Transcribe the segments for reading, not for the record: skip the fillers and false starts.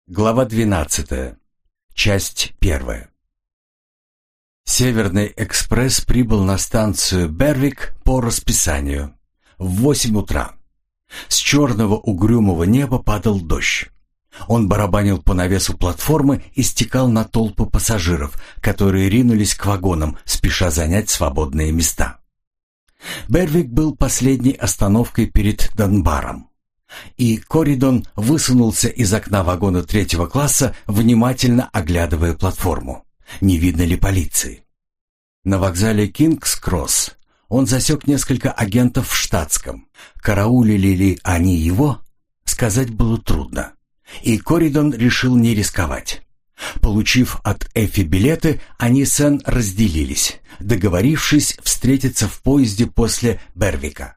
Глава 12. Часть 1. Северный экспресс прибыл на станцию Бервик по расписанию в 8 утра. С черного угрюмого неба падал дождь. Он барабанил по навесу платформы и стекал на толпы пассажиров, которые ринулись к вагонам, спеша занять свободные места. Бервик был последней остановкой перед Данбаром. И Коридон высунулся из окна вагона 3-го класса, внимательно оглядывая платформу. Не видно ли полиции? На вокзале Кингс-Кросс он засек несколько агентов в штатском. Караулили ли они его, сказать было трудно. И Коридон решил не рисковать. Получив от Эфи билеты, они с Энн разделились, договорившись встретиться в поезде после Бервика.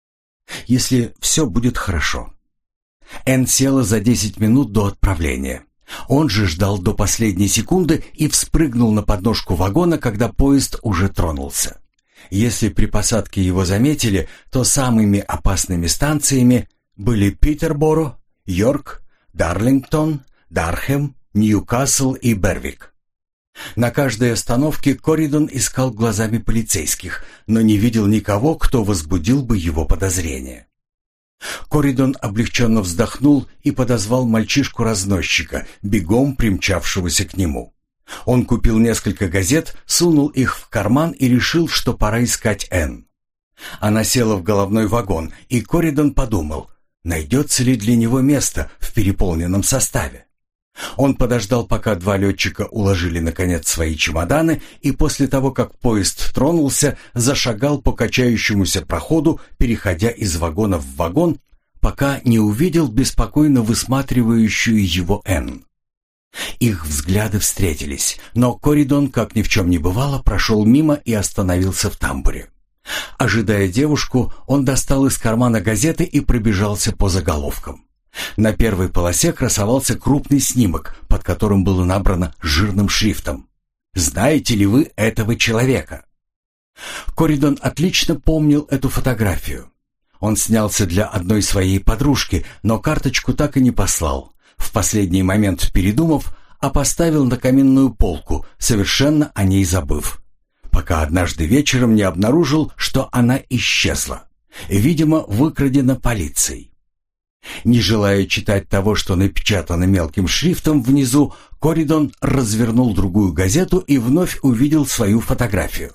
Если все будет хорошо. Энн села за 10 минут до отправления. Он же ждал до последней секунды и вспрыгнул на подножку вагона, когда поезд уже тронулся. Если при посадке его заметили, то самыми опасными станциями были Питерборо, Йорк, Дарлингтон, Дархэм, Ньюкасл и Бервик. На каждой остановке Коридон искал глазами полицейских, но не видел никого, кто возбудил бы его подозрения. Коридон облегченно вздохнул и подозвал мальчишку-разносчика, бегом примчавшегося к нему. Он купил несколько газет, сунул их в карман и решил, что пора искать Энн. Она села в головной вагон, и Коридон подумал, найдется ли для него место в переполненном составе. Он подождал, пока два летчика уложили наконец свои чемоданы, и после того, как поезд тронулся, зашагал по качающемуся проходу, переходя из вагона в вагон, пока не увидел беспокойно высматривающую его Энн. Их взгляды встретились, но Коридон, как ни в чем не бывало, прошел мимо и остановился в тамбуре. Ожидая девушку, он достал из кармана газеты и пробежался по заголовкам. На первой полосе красовался крупный снимок, под которым было набрано жирным шрифтом: «Знаете ли вы этого человека?» Коридон отлично помнил эту фотографию. Он снялся для одной своей подружки, но карточку так и не послал. В последний момент передумав, а поставил на каминную полку, совершенно о ней забыв, пока однажды вечером не обнаружил, что она исчезла. Видимо, выкрадена полицией. Не желая читать того, что напечатано мелким шрифтом внизу, Коридон развернул другую газету и вновь увидел свою фотографию.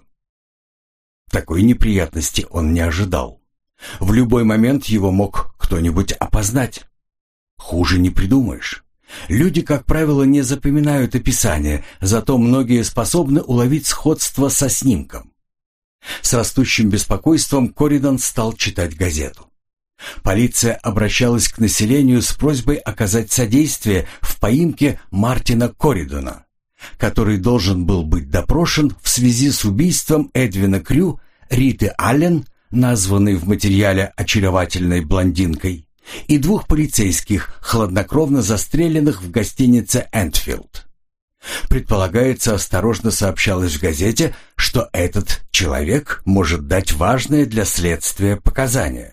Такой неприятности он не ожидал. В любой момент его мог кто-нибудь опознать. Хуже не придумаешь. Люди, как правило, не запоминают описание, зато многие способны уловить сходство со снимком. С растущим беспокойством Коридон стал читать газету. Полиция обращалась к населению с просьбой оказать содействие в поимке Мартина Коридона, который должен был быть допрошен в связи с убийством Эдвина Крю, Риты Аллен, названной в материале очаровательной блондинкой, и двух полицейских, хладнокровно застреленных в гостинице «Энтфилд». Предполагается, осторожно сообщалось в газете, что этот человек может дать важное для следствия показания.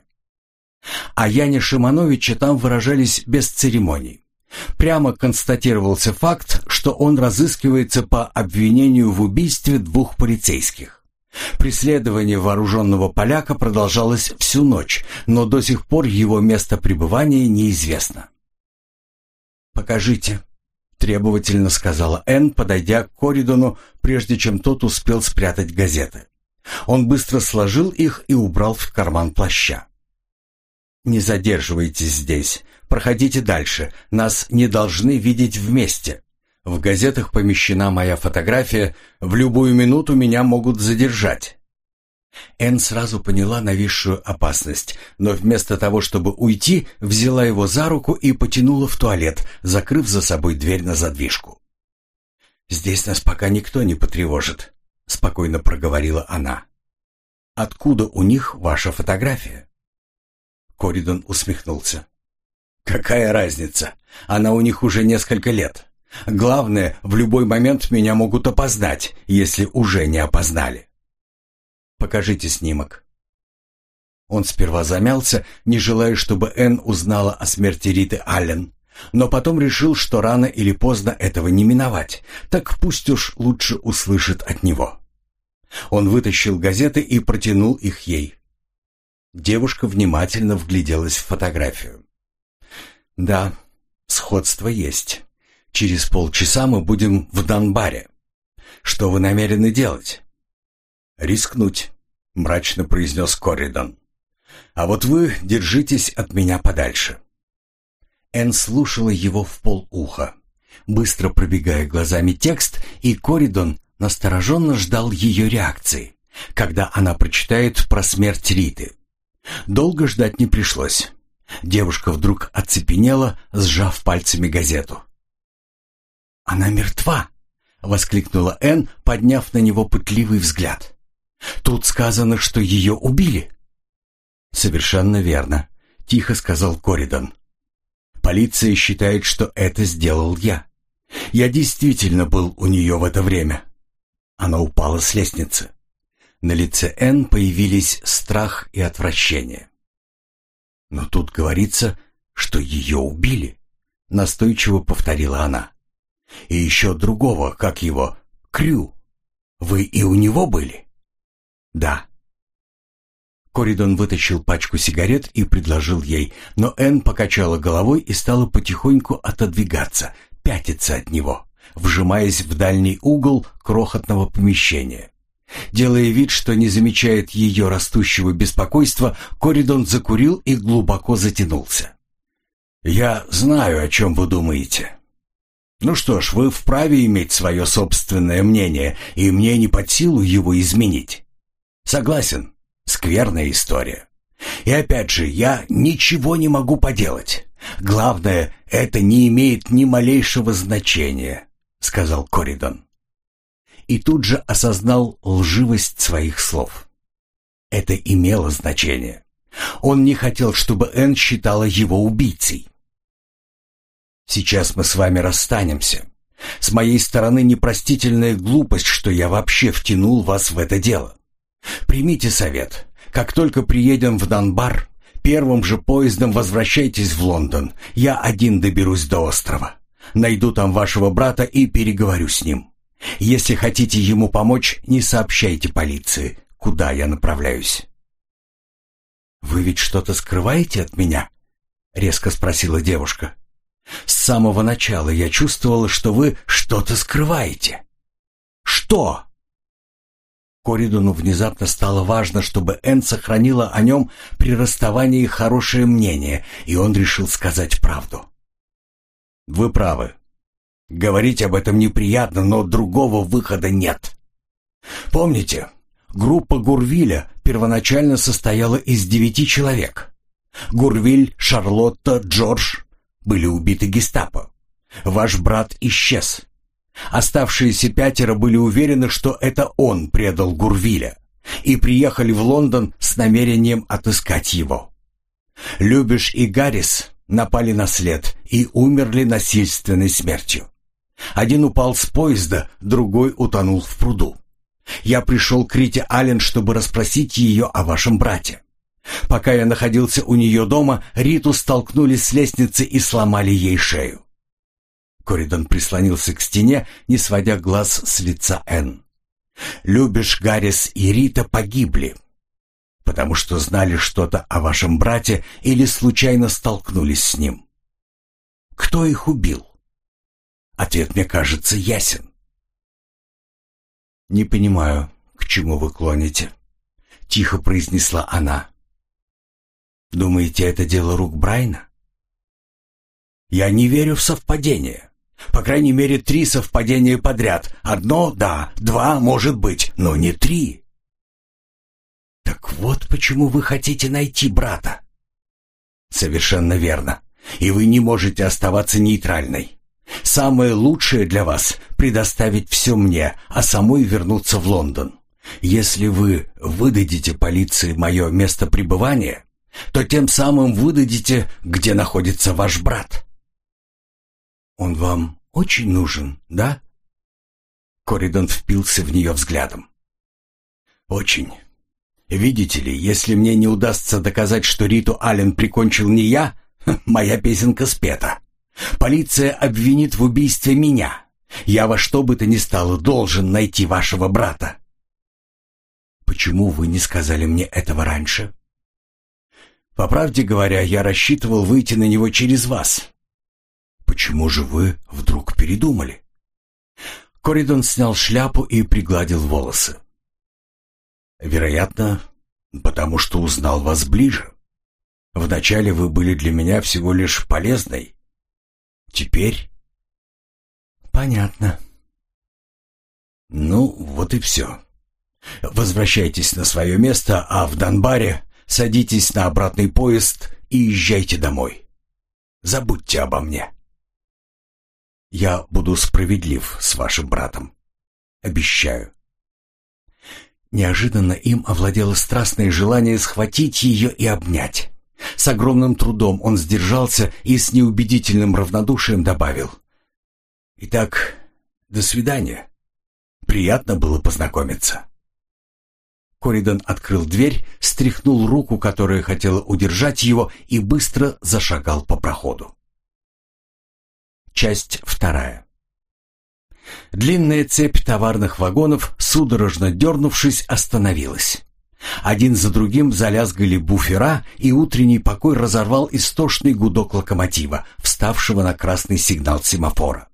О Яне Шимановиче там выражались без церемоний. Прямо констатировался факт, что он разыскивается по обвинению в убийстве двух полицейских. Преследование вооруженного поляка продолжалось всю ночь, но до сих пор его место пребывания неизвестно. «Покажите», — требовательно сказала Энн, подойдя к Коридону, прежде чем тот успел спрятать газеты. Он быстро сложил их и убрал в карман плаща. «Не задерживайтесь здесь. Проходите дальше. Нас не должны видеть вместе. В газетах помещена моя фотография. В любую минуту меня могут задержать». Энн сразу поняла нависшую опасность, но вместо того, чтобы уйти, взяла его за руку и потянула в туалет, закрыв за собой дверь на задвижку. «Здесь нас пока никто не потревожит», — спокойно проговорила она. «Откуда у них ваша фотография?» Коридон усмехнулся. «Какая разница? Она у них уже несколько лет. Главное, в любой момент меня могут опознать, если уже не опознали». «Покажите снимок». Он сперва замялся, не желая, чтобы Энн узнала о смерти Риты Аллен, Но потом решил, что рано или поздно этого не миновать, так пусть уж лучше услышит от него. Он вытащил газеты и протянул их ей. Девушка внимательно вгляделась в фотографию. «Да, сходство есть. Через полчаса мы будем в Данбаре. Что вы намерены делать?» «Рискнуть», — мрачно произнес Коридон. «А вот вы держитесь от меня подальше». Энн слушала его вполуха, быстро пробегая глазами текст, и Коридон настороженно ждал ее реакции, когда она прочитает про смерть Риты. Долго ждать не пришлось. Девушка вдруг оцепенела, сжав пальцами газету. «Она мертва!» — воскликнула Энн, подняв на него пытливый взгляд. «Тут сказано, что ее убили». «Совершенно верно», — тихо сказал Коридон. «Полиция считает, что это сделал я. Я действительно был у нее в это время». Она упала с лестницы. На лице Энн появились страх и отвращение. «Но тут говорится, что ее убили», — настойчиво повторила она. «И еще другого, как его, Крю. Вы и у него были?» «Да». Коридон вытащил пачку сигарет и предложил ей, но Энн покачала головой и стала потихоньку отодвигаться, пятиться от него, вжимаясь в дальний угол крохотного помещения. Делая вид, что не замечает ее растущего беспокойства, Коридон закурил и глубоко затянулся. «Я знаю, о чем вы думаете. Ну что ж, вы вправе иметь свое собственное мнение, и мне не под силу его изменить. Согласен, скверная история. И опять же, я ничего не могу поделать. Главное, это не имеет ни малейшего значения», — сказал Коридон. И тут же осознал лживость своих слов. Это имело значение. Он не хотел, чтобы Энн считала его убийцей. «Сейчас мы с вами расстанемся. С моей стороны непростительная глупость, что я вообще втянул вас в это дело. Примите совет. Как только приедем в Данбар, первым же поездом возвращайтесь в Лондон. Я один доберусь до острова. Найду там вашего брата и переговорю с ним. Если хотите ему помочь, не сообщайте полиции, куда я направляюсь». «Вы ведь что-то скрываете от меня?» — резко спросила девушка. «С самого начала я чувствовала, что вы что-то скрываете». «Что?» Коридону внезапно стало важно, чтобы Энн сохранила о нем при расставании хорошее мнение, и он решил сказать правду. «Вы правы. Говорить об этом неприятно, но другого выхода нет. Помните, группа Гурвиля первоначально состояла из 9 человек. Гурвиль, Шарлотта, Джордж были убиты гестапо. Ваш брат исчез. Оставшиеся 5 были уверены, что это он предал Гурвиля, и приехали в Лондон с намерением отыскать его. Любиш и Гаррис напали на след и умерли насильственной смертью. Один упал с поезда, другой утонул в пруду. Я пришел к Рите Аллен, чтобы расспросить ее о вашем брате. Пока я находился у нее дома, Риту столкнули с лестницы и сломали ей шею». Коридон прислонился к стене, не сводя глаз с лица Энн. «Любиш, Гаррис и Рита погибли, потому что знали что-то о вашем брате или случайно столкнулись с ним. Кто их убил? Ответ, мне кажется, ясен». «Не понимаю, к чему вы клоните», — тихо произнесла она. «Думаете, это дело рук Брайна?» «Я не верю в совпадения. По крайней мере, 3 совпадения подряд. Одно, да, 2, может быть, но не 3. «Так вот почему вы хотите найти брата». «Совершенно верно. И вы не можете оставаться нейтральной. Самое лучшее для вас — предоставить все мне, а самой вернуться в Лондон. Если вы выдадите полиции мое место пребывания, то тем самым выдадите, где находится ваш брат». «Он вам очень нужен, да?» Коридон впился в нее взглядом. «Очень. Видите ли, если мне не удастся доказать, что Риту Аллен прикончил не я, моя песенка спета. Полиция обвинит в убийстве меня. Я во что бы то ни стало должен найти вашего брата. Почему вы не сказали мне этого раньше? По правде говоря, я рассчитывал выйти на него через вас. Почему же вы вдруг передумали? Коридон снял шляпу и пригладил волосы. Вероятно, потому что узнал вас ближе. Вначале вы были для меня всего лишь полезной. Теперь... Понятно. Ну, вот и все. Возвращайтесь на свое место, а в Данбаре садитесь на обратный поезд и езжайте домой. Забудьте обо мне. Я буду справедлив с вашим братом. Обещаю. Неожиданно им овладело страстное желание схватить ее и обнять. С огромным трудом он сдержался и с неубедительным равнодушием добавил: «Итак, до свидания. Приятно было познакомиться». Коридон открыл дверь, стряхнул руку, которая хотела удержать его, и быстро зашагал по проходу. Часть 2. Длинная цепь товарных вагонов, судорожно дернувшись, остановилась. Один за другим залязгали буфера, и утренний покой разорвал истошный гудок локомотива, вставшего на красный сигнал семафора.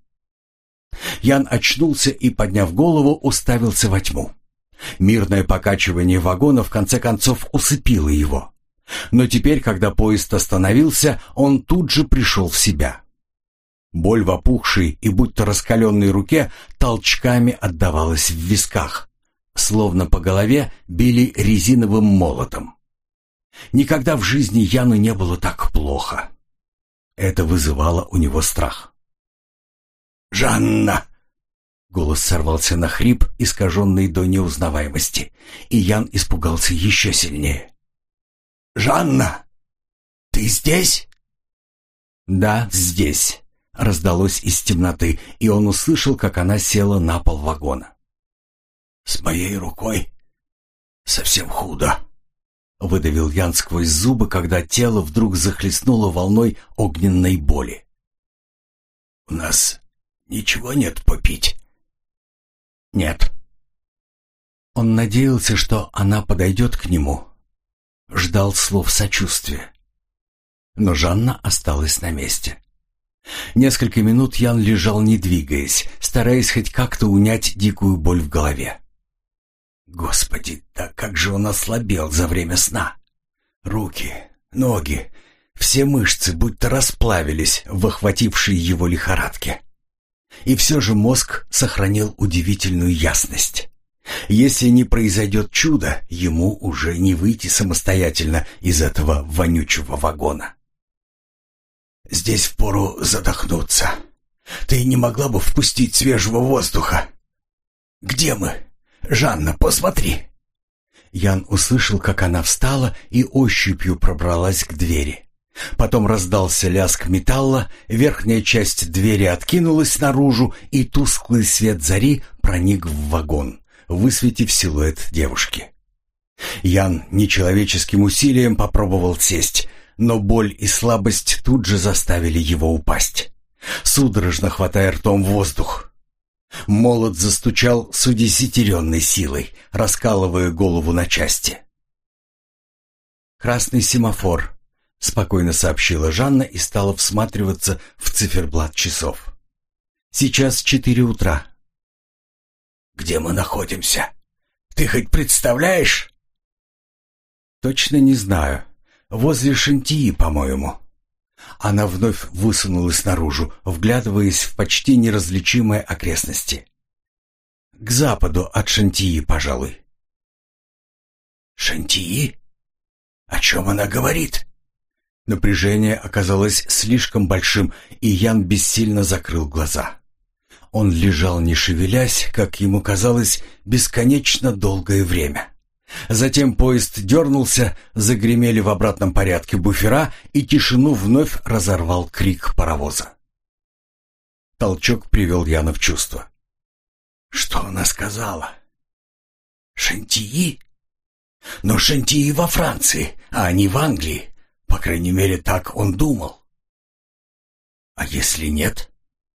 Ян очнулся и, подняв голову, уставился во тьму. Мирное покачивание вагона в конце концов усыпило его. Но теперь, когда поезд остановился, он тут же пришел в себя. Боль в опухшей и будто раскаленной руке толчками отдавалась в висках, словно по голове били резиновым молотом. Никогда в жизни Яну не было так плохо. Это вызывало у него страх. «Жанна!» Голос сорвался на хрип, искаженный до неузнаваемости, и Ян испугался еще сильнее. «Жанна! Ты здесь?» «Да, здесь», — раздалось из темноты, и он услышал, как она села на пол вагона. «С моей рукой совсем худо», — выдавил Ян сквозь зубы, когда тело вдруг захлестнуло волной огненной боли. «У нас ничего нет попить?» «Нет». Он надеялся, что она подойдет к нему, ждал слов сочувствия. Но Жанна осталась на месте. Несколько минут Ян лежал, не двигаясь, стараясь хоть как-то унять дикую боль в голове. Господи, да как же он ослабел за время сна! Руки, ноги, все мышцы будто расплавились в охватившей его лихорадке. И все же мозг сохранил удивительную ясность. Если не произойдет чудо, ему уже не выйти самостоятельно из этого вонючего вагона. «Здесь впору задохнуться. Ты не могла бы впустить свежего воздуха? Где мы? Жанна, посмотри!» Ян услышал, как она встала и ощупью пробралась к двери. Потом раздался лязг металла, верхняя часть двери откинулась наружу, и тусклый свет зари проник в вагон, высветив силуэт девушки. Ян нечеловеческим усилием попробовал сесть, но боль и слабость тут же заставили его упасть, судорожно хватая ртом воздух. Молот застучал с удесятеренной силой, раскалывая голову на части. «Красный семафор», — спокойно сообщила Жанна и стала всматриваться в циферблат часов. «Сейчас 4 утра». «Где мы находимся? Ты хоть представляешь?» «Точно не знаю. Возле Шантии, по-моему». Она вновь высунулась наружу, вглядываясь в почти неразличимые окрестности. «К западу от Шантии, пожалуй». «Шантии? О чем она говорит?» Напряжение оказалось слишком большим, и Ян бессильно закрыл глаза. Он лежал, не шевелясь, как ему казалось, бесконечно долгое время. Затем поезд дернулся, загремели в обратном порядке буфера, и тишину вновь разорвал крик паровоза. Толчок привел Яна в чувство. «Что она сказала? Шантии? Но Шантии во Франции, а не в Англии. По крайней мере, так он думал». А если нет?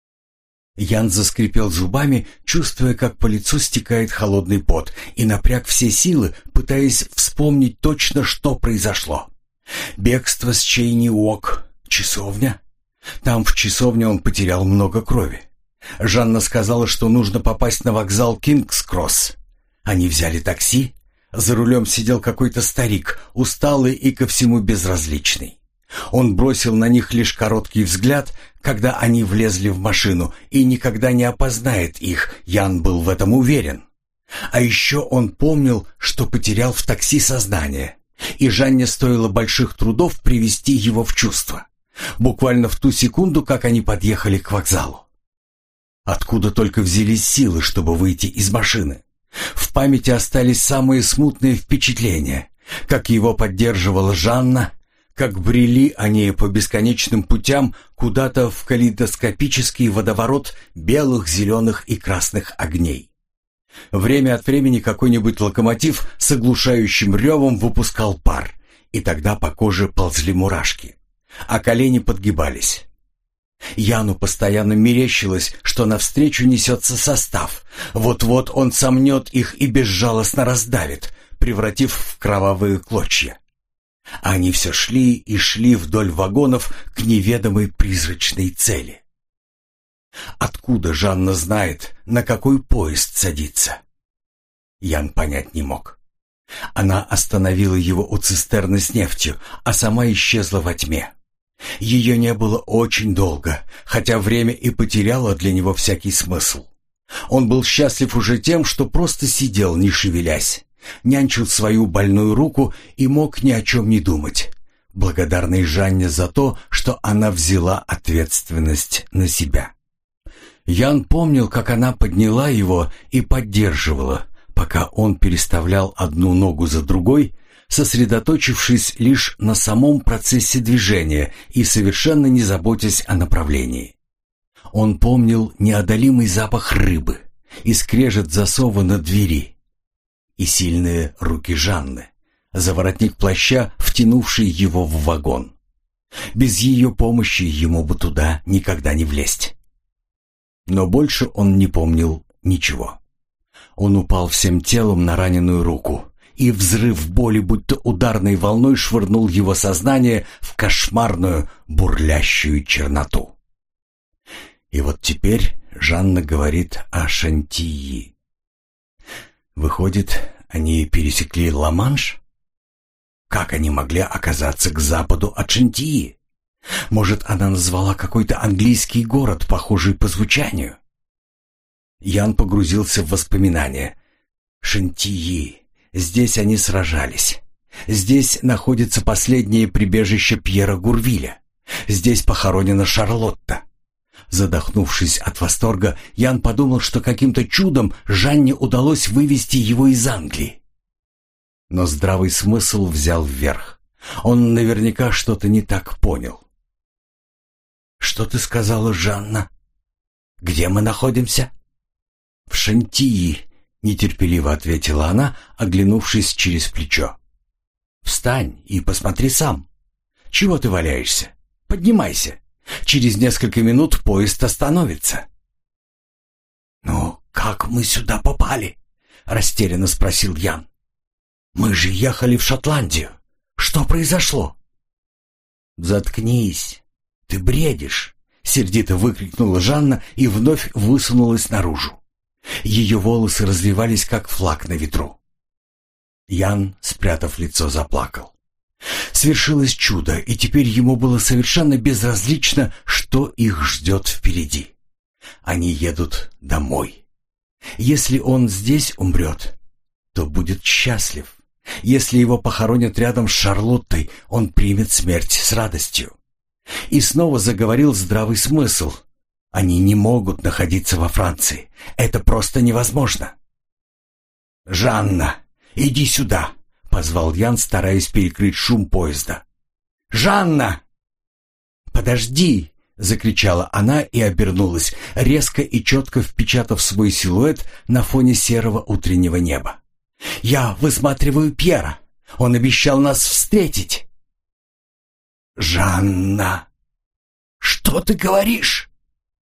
Ян заскрипел зубами, чувствуя, как по лицу стекает холодный пот, и напряг все силы, пытаясь вспомнить точно, что произошло. Бегство с Чейни-Уок, часовня. Там в часовне он потерял много крови. Жанна сказала, что нужно попасть на вокзал Кингс-Кросс. Они взяли такси. За рулем сидел какой-то старик, усталый и ко всему безразличный. Он бросил на них лишь короткий взгляд, когда они влезли в машину, и никогда не опознает их, Ян был в этом уверен. А еще он помнил, что потерял в такси сознание, и Жанне стоило больших трудов привести его в чувство. Буквально в ту секунду, как они подъехали к вокзалу. Откуда только взялись силы, чтобы выйти из машины? В памяти остались самые смутные впечатления, как его поддерживала Жанна, как брели они по бесконечным путям куда-то в калейдоскопический водоворот белых, зеленых и красных огней. Время от времени какой-нибудь локомотив с оглушающим ревом выпускал пар, и тогда по коже ползли мурашки, а колени подгибались. Яну постоянно мерещилось, что навстречу несется состав. Вот-вот он сомнет их и безжалостно раздавит, превратив в кровавые клочья. Они все шли и шли вдоль вагонов к неведомой призрачной цели. Откуда Жанна знает, на какой поезд садиться? Ян понять не мог. Она остановила его у цистерны с нефтью, а сама исчезла во тьме. Ее не было очень долго, хотя время и потеряло для него всякий смысл. Он был счастлив уже тем, что просто сидел, не шевелясь, нянчил свою больную руку и мог ни о чем не думать, благодарный Жанне за то, что она взяла ответственность на себя. Ян помнил, как она подняла его и поддерживала, пока он переставлял одну ногу за другой, сосредоточившись лишь на самом процессе движения и совершенно не заботясь о направлении. Он помнил неодолимый запах рыбы и скрежет засова на двери, и сильные руки Жанны, за воротник плаща, втянувший его в вагон. Без ее помощи ему бы туда никогда не влезть. Но больше он не помнил ничего. Он упал всем телом на раненую руку, и взрыв боли будто ударной волной швырнул его сознание в кошмарную бурлящую черноту. И вот теперь Жанна говорит о Шантии. Выходит, они пересекли Ла-Манш? Как они могли оказаться к западу от Шантии? Может, она назвала какой-то английский город, похожий по звучанию? Ян погрузился в воспоминания. Шантии. Здесь они сражались. Здесь находится последнее прибежище Пьера Гурвиля. Здесь похоронена Шарлотта. Задохнувшись от восторга, Ян подумал, что каким-то чудом Жанне удалось вывести его из Англии. Но здравый смысл взял вверх. Он наверняка что-то не так понял. «Что ты сказала, Жанна? Где мы находимся?» «В Шантии», — нетерпеливо ответила она, оглянувшись через плечо. «Встань и посмотри сам. Чего ты валяешься? Поднимайся. Через несколько минут поезд остановится». «Ну, как мы сюда попали?» — растерянно спросил Ян. «Мы же ехали в Шотландию. Что произошло?» «Заткнись. Ты бредишь», — сердито выкрикнула Жанна и вновь высунулась наружу. Ее волосы развивались, как флаг на ветру. Ян, спрятав лицо, заплакал. Свершилось чудо, и теперь ему было совершенно безразлично, что их ждет впереди. Они едут домой. Если он здесь умрет, то будет счастлив. Если его похоронят рядом с Шарлоттой, он примет смерть с радостью. И снова заговорил здравый смысл. Они не могут находиться во Франции. Это просто невозможно. «Жанна, иди сюда!» — позвал Ян, стараясь перекрыть шум поезда. «Жанна!» «Подожди!» — закричала она и обернулась, резко и четко впечатав свой силуэт на фоне серого утреннего неба. «Я высматриваю Пьера. Он обещал нас встретить». «Жанна!» Что ты говоришь?»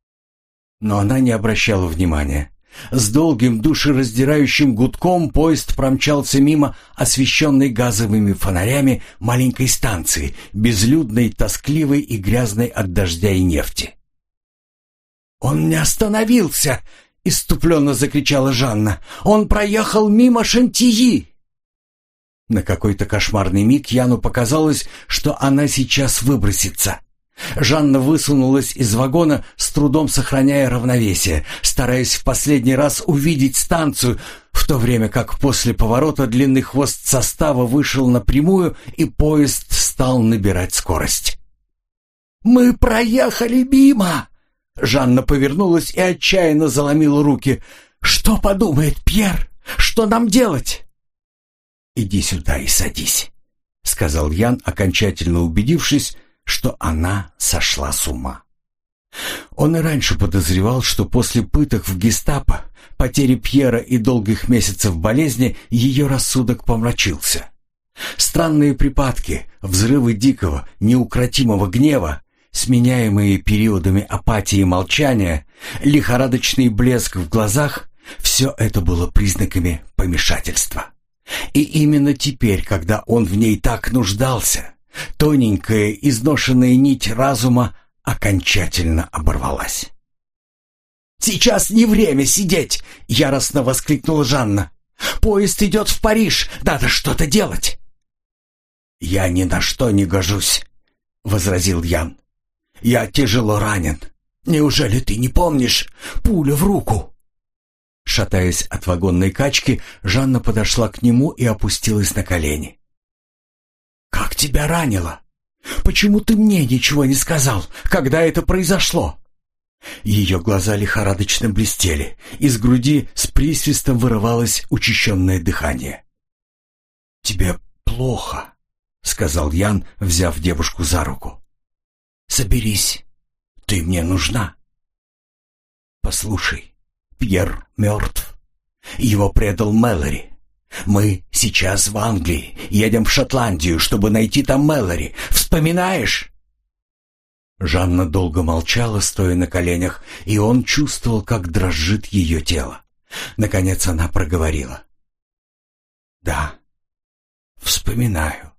Но она не обращала внимания. С долгим душераздирающим гудком поезд промчался мимо освещенной газовыми фонарями маленькой станции, безлюдной, тоскливой и грязной от дождя и нефти. «Он не остановился!» — исступленно закричала Жанна. «Он проехал мимо Шантии!» На какой-то кошмарный миг Яну показалось, что она сейчас выбросится. Жанна высунулась из вагона, с трудом сохраняя равновесие, стараясь в последний раз увидеть станцию, в то время как после поворота длинный хвост состава вышел напрямую, и поезд стал набирать скорость. «Мы проехали мимо!» Жанна повернулась и отчаянно заломила руки. «Что подумает Пьер? Что нам делать?» «Иди сюда и садись», — сказал Ян, окончательно убедившись, что она сошла с ума. Он и раньше подозревал, что после пыток в гестапо, потери Пьера и долгих месяцев болезни ее рассудок помрачился. Странные припадки, взрывы дикого, неукротимого гнева, сменяемые периодами апатии и молчания, лихорадочный блеск в глазах — все это было признаками помешательства. И именно теперь, когда он в ней так нуждался, тоненькая, изношенная нить разума окончательно оборвалась. «Сейчас не время сидеть!» — яростно воскликнула Жанна. «Поезд идет в Париж! Надо что-то делать!» «Я ни на что не гожусь!» — возразил Ян. «Я тяжело ранен. Неужели ты не помнишь? Пуля в руку!» Шатаясь от вагонной качки, Жанна подошла к нему и опустилась на колени. «Как тебя ранило? Почему ты мне ничего не сказал, когда это произошло?» Ее глаза лихорадочно блестели, из груди с присвистом вырывалось учащенное дыхание. «Тебе плохо», — сказал Ян, взяв девушку за руку. «Соберись, ты мне нужна». «Послушай, Пьер мертв. Его предал Мэлори. Мы сейчас в Англии, едем в Шотландию, чтобы найти там Мэлори. Вспоминаешь?» Жанна долго молчала, стоя на коленях, и он чувствовал, как дрожит ее тело. Наконец она проговорила. «Да, вспоминаю.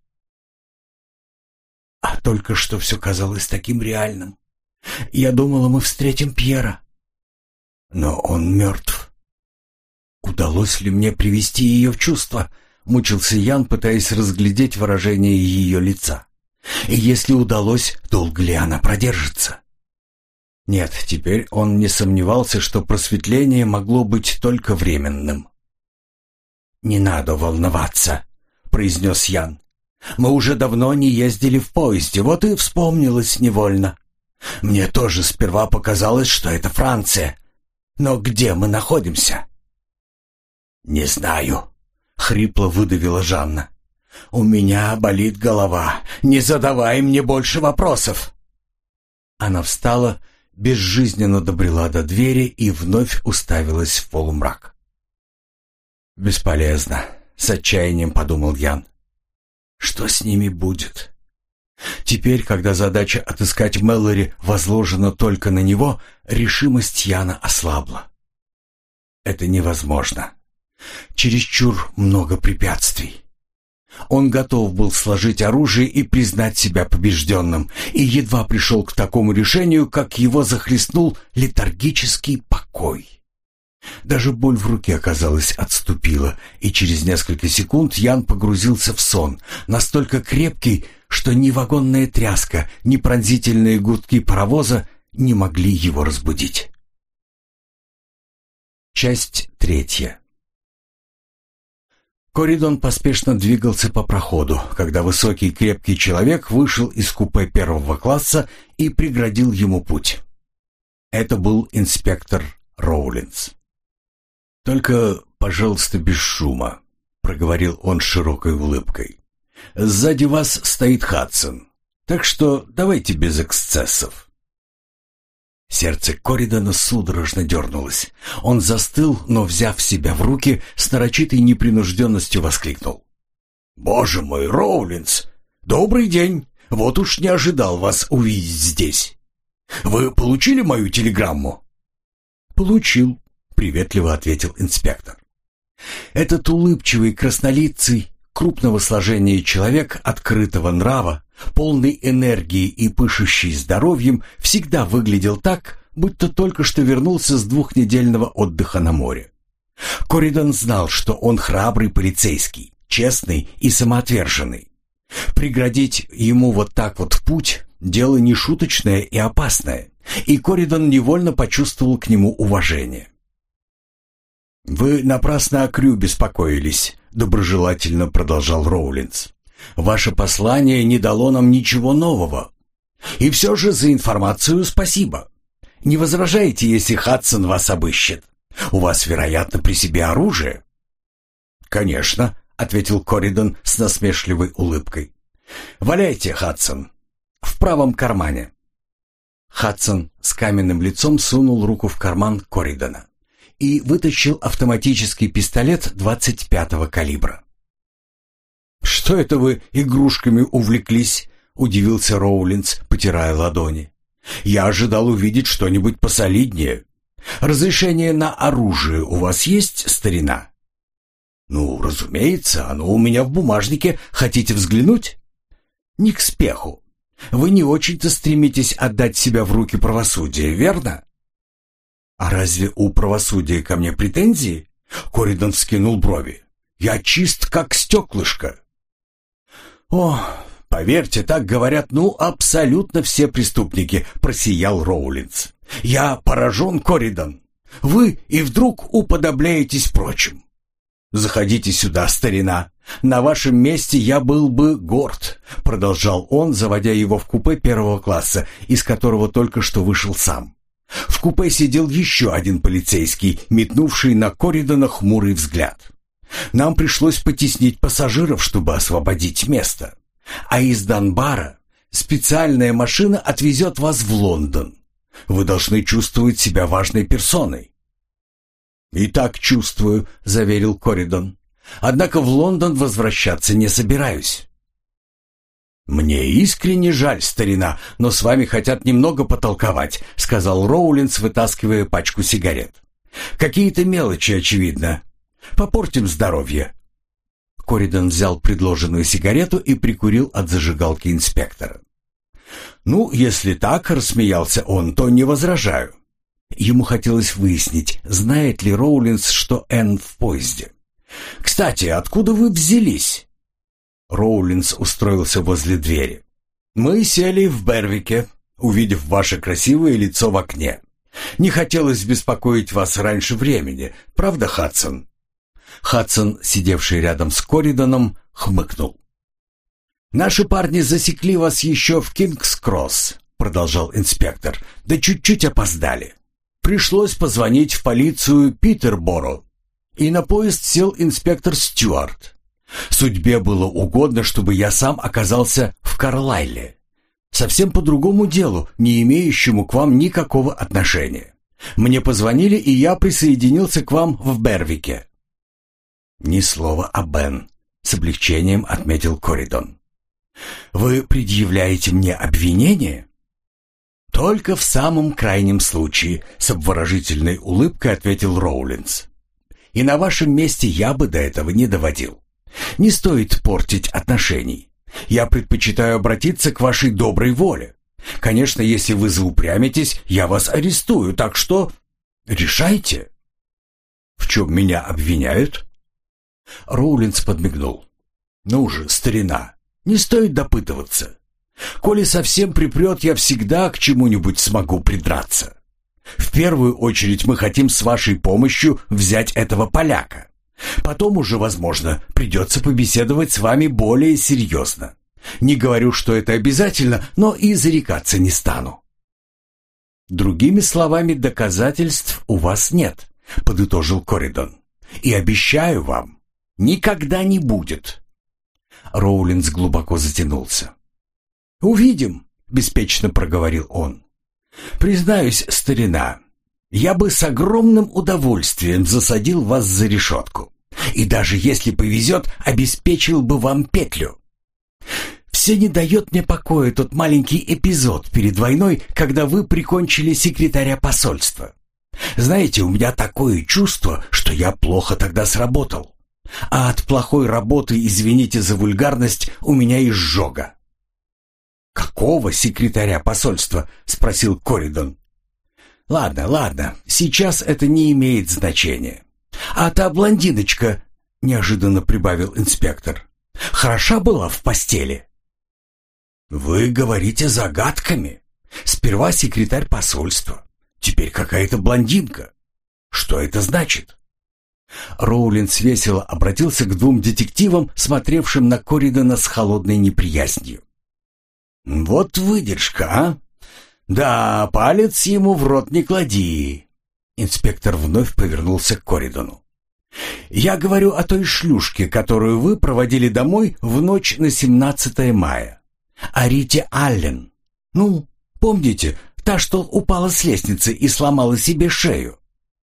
А только что все казалось таким реальным. Я думала, мы встретим Пьера. Но он мертв. Удалось ли мне привести ее в чувство?» — мучился Ян, пытаясь разглядеть выражение ее лица. «И если удалось, долго ли она продержится?» Нет, теперь он не сомневался, что просветление могло быть только временным. «Не надо волноваться», — произнес Ян. «Мы уже давно не ездили в поезде, вот и вспомнилось невольно. Мне тоже сперва показалось, что это Франция. Но где мы находимся?» «Не знаю», — хрипло выдавила Жанна. «У меня болит голова. Не задавай мне больше вопросов». Она встала, безжизненно добрела до двери и вновь уставилась в полумрак. «Бесполезно», — с отчаянием подумал Ян. «Что с ними будет?» Теперь, когда задача отыскать Мэлори возложена только на него, решимость Яна ослабла. «Это невозможно. Чересчур много препятствий». Он готов был сложить оружие и признать себя побежденным, и едва пришел к такому решению, как его захлестнул летаргический покой. Даже боль в руке, казалось, отступила, и через несколько секунд Ян погрузился в сон, настолько крепкий, что ни вагонная тряска, ни пронзительные гудки паровоза не могли его разбудить. Часть 3. Коридон поспешно двигался по проходу, когда высокий крепкий человек вышел из купе первого класса и преградил ему путь. Это был инспектор Роулинс. «Только, пожалуйста, без шума», — проговорил он с широкой улыбкой. «Сзади вас стоит Хадсон, так что давайте без эксцессов». Сердце Коридона судорожно дернулось. Он застыл, но, взяв себя в руки, с нарочитой непринужденностью воскликнул. «Боже мой, Роулинс! Добрый день! Вот уж не ожидал вас увидеть здесь!» Вы получили мою телеграмму?» «Получил», — приветливо ответил инспектор. Этот улыбчивый, краснолицый, крупного сложения человек открытого нрава, полный энергии и пышущий здоровьем, всегда выглядел так, будто только что вернулся с двухнедельного отдыха на море. Коридон знал, что он храбрый полицейский, честный и самоотверженный. Преградить ему вот так вот путь — дело нешуточное и опасное, и Коридон невольно почувствовал к нему уважение. «Вы напрасно о Крю беспокоились», — доброжелательно продолжал Роулинс. «Ваше послание не дало нам ничего нового. И все же за информацию спасибо. Не возражаете, если Хадсон вас обыщет? У вас, вероятно, при себе оружие?» «Конечно», — ответил Коридон с насмешливой улыбкой. «Валяйте, Хадсон, в правом кармане». Хадсон с каменным лицом сунул руку в карман Коридона и вытащил автоматический пистолет 25-го калибра. «Что это вы игрушками увлеклись?» — удивился Роулинс, потирая ладони. «Я ожидал увидеть что-нибудь посолиднее. Разрешение на оружие у вас есть, старина?» «Ну, разумеется, оно у меня в бумажнике. Хотите взглянуть?» «Не к спеху. Вы не очень-то стремитесь отдать себя в руки правосудия, верно?» «А разве у правосудия ко мне претензии?» Коридон вскинул брови. «Я чист, как стеклышко». «О, поверьте, так говорят, абсолютно все преступники», — просиял Роулинс. «Я поражен, Коридон. Вы и вдруг уподобляетесь прочим. Заходите сюда, старина. На вашем месте я был бы горд», — продолжал он, заводя его в купе первого класса, из которого только что вышел сам. В купе сидел еще один полицейский, метнувший на Коридона хмурый взгляд. «Нам пришлось потеснить пассажиров, чтобы освободить место. А из Данбара специальная машина отвезет вас в Лондон. Вы должны чувствовать себя важной персоной». «И так чувствую», — заверил Коридон. «Однако в Лондон возвращаться не собираюсь». «Мне искренне жаль, старина, но с вами хотят немного потолковать», — сказал Роулинс, вытаскивая пачку сигарет. «Какие-то мелочи, очевидно. Попортим здоровье». Коридон взял предложенную сигарету и прикурил от зажигалки инспектора. «Ну, если так», — рассмеялся он, — «то не возражаю». Ему хотелось выяснить, знает ли Роулинс, что Энн в поезде. «Кстати, откуда вы взялись?» Роулинс устроился возле двери. «Мы сели в Бервике, увидев ваше красивое лицо в окне. Не хотелось беспокоить вас раньше времени, правда, Хадсон?» Хадсон, сидевший рядом с Коридоном, хмыкнул. «Наши парни засекли вас еще в Кингс-Кросс», — продолжал инспектор, — «да чуть-чуть опоздали. Пришлось позвонить в полицию Питерборо, и на поезд сел инспектор Стюарт. Судьбе было угодно, чтобы я сам оказался в Карлайле. Совсем по другому делу, не имеющему к вам никакого отношения. Мне позвонили, и я присоединился к вам в Бервике». «Ни слова о Бен», — с облегчением отметил Коридон. «Вы предъявляете мне обвинение?» «Только в самом крайнем случае», — с обворожительной улыбкой ответил Роулинс. «И на вашем месте я бы до этого не доводил. Не стоит портить отношений. Я предпочитаю обратиться к вашей доброй воле. Конечно, если вы заупрямитесь, я вас арестую, так что решайте». «В чем меня обвиняют?» Роулинс подмигнул. «Ну же, старина, не стоит допытываться. Коли совсем припрет, я всегда к чему-нибудь смогу придраться. В первую очередь мы хотим с вашей помощью взять этого поляка. Потом уже, возможно, придется побеседовать с вами более серьезно. Не говорю, что это обязательно, но и зарекаться не стану». «Другими словами, доказательств у вас нет», — подытожил Коридон. «И обещаю вам, никогда не будет». Роулинс глубоко затянулся. «Увидим», — беспечно проговорил он. «Признаюсь, старина, я бы с огромным удовольствием засадил вас за решетку. И даже если повезет, обеспечил бы вам петлю. В Все не дает мне покоя тот маленький эпизод перед войной, когда вы прикончили секретаря посольства. Знаете, у меня такое чувство, что я плохо тогда сработал. А от плохой работы, извините за вульгарность, у меня изжога». «Какого секретаря посольства?» — спросил Коридон. «Ладно, сейчас это не имеет значения. А та блондиночка, — неожиданно прибавил инспектор, — хороша была в постели?» «Вы говорите загадками. Сперва секретарь посольства, теперь какая-то блондинка. Что это значит?» Роулинс весело обратился к двум детективам, смотревшим на Коридона с холодной неприязнью. «Вот выдержка, а? Да, палец ему в рот не клади». Инспектор вновь повернулся к Коридону. «Я говорю о той шлюшке, которую вы проводили домой в ночь на 17 мая. О Рите Аллен. Ну, помните, та, что упала с лестницы и сломала себе шею?»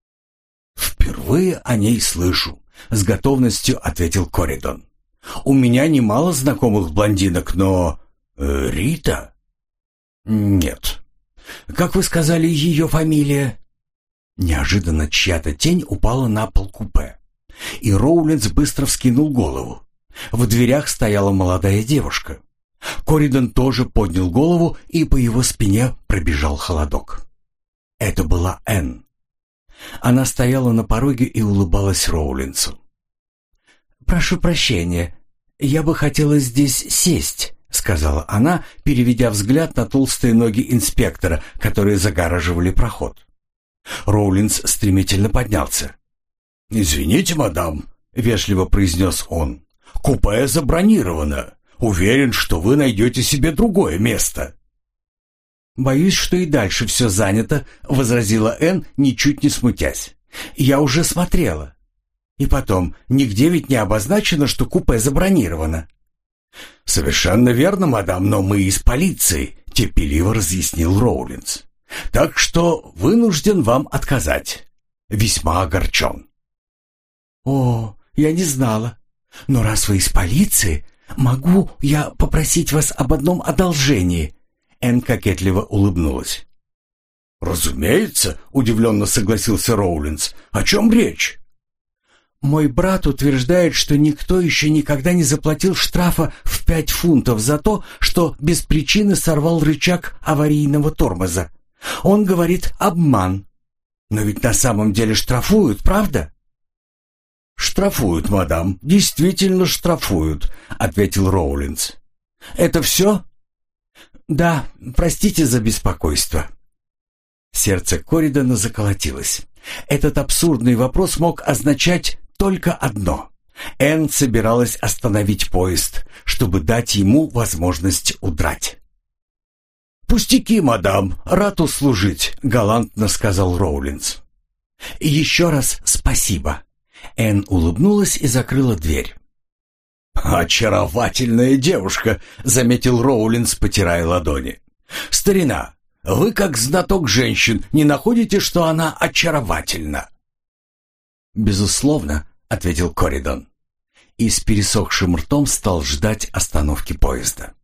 «Впервые о ней слышу», — с готовностью ответил Коридон. «У меня немало знакомых блондинок, но... Рита?» «Нет. Как вы сказали, ее фамилия?» Неожиданно чья-то тень упала на пол купе, и Роулинс быстро вскинул голову. В дверях стояла молодая девушка. Коридон тоже поднял голову, и по его спине пробежал холодок. Это была Энн. Она стояла на пороге и улыбалась Роулинсу. «Прошу прощения, я бы хотела здесь сесть», — сказала она, переведя взгляд на толстые ноги инспектора, которые загораживали проход. Роулинс стремительно поднялся. «Извините, мадам», — вежливо произнес он, — «купе забронировано. Уверен, что вы найдете себе другое место». «Боюсь, что и дальше все занято», — возразила Энн, ничуть не смутясь. «Я уже смотрела. И потом, нигде ведь не обозначено, что купе забронировано». «Совершенно верно, мадам, но мы из полиции», — терпеливо разъяснил Роулинс. «Так что вынужден вам отказать. Весьма огорчен». «О, я не знала. Но раз вы из полиции, могу я попросить вас об одном одолжении?» Энн кокетливо улыбнулась. «Разумеется», — удивленно согласился Роулинс. «О чем речь?» «Мой брат утверждает, что никто еще никогда не заплатил штрафа в 5 фунтов за то, что без причины сорвал рычаг аварийного тормоза. Он говорит обман. Но ведь на самом деле штрафуют, правда?» «Штрафуют, мадам, действительно штрафуют», — ответил Роулинс. «Это все?» «Да, простите за беспокойство». Сердце Коридона заколотилось. Этот абсурдный вопрос мог означать только одно. Энн собиралась остановить поезд, чтобы дать ему возможность удрать. «Пустяки, мадам, рад услужить», — галантно сказал Роулинс. «Еще раз спасибо». Энн улыбнулась и закрыла дверь. «Очаровательная девушка», — заметил Роулинс, потирая ладони. «Старина, вы, как знаток женщин, не находите, что она очаровательна?» «Безусловно», — ответил Коридон. И с пересохшим ртом стал ждать остановки поезда.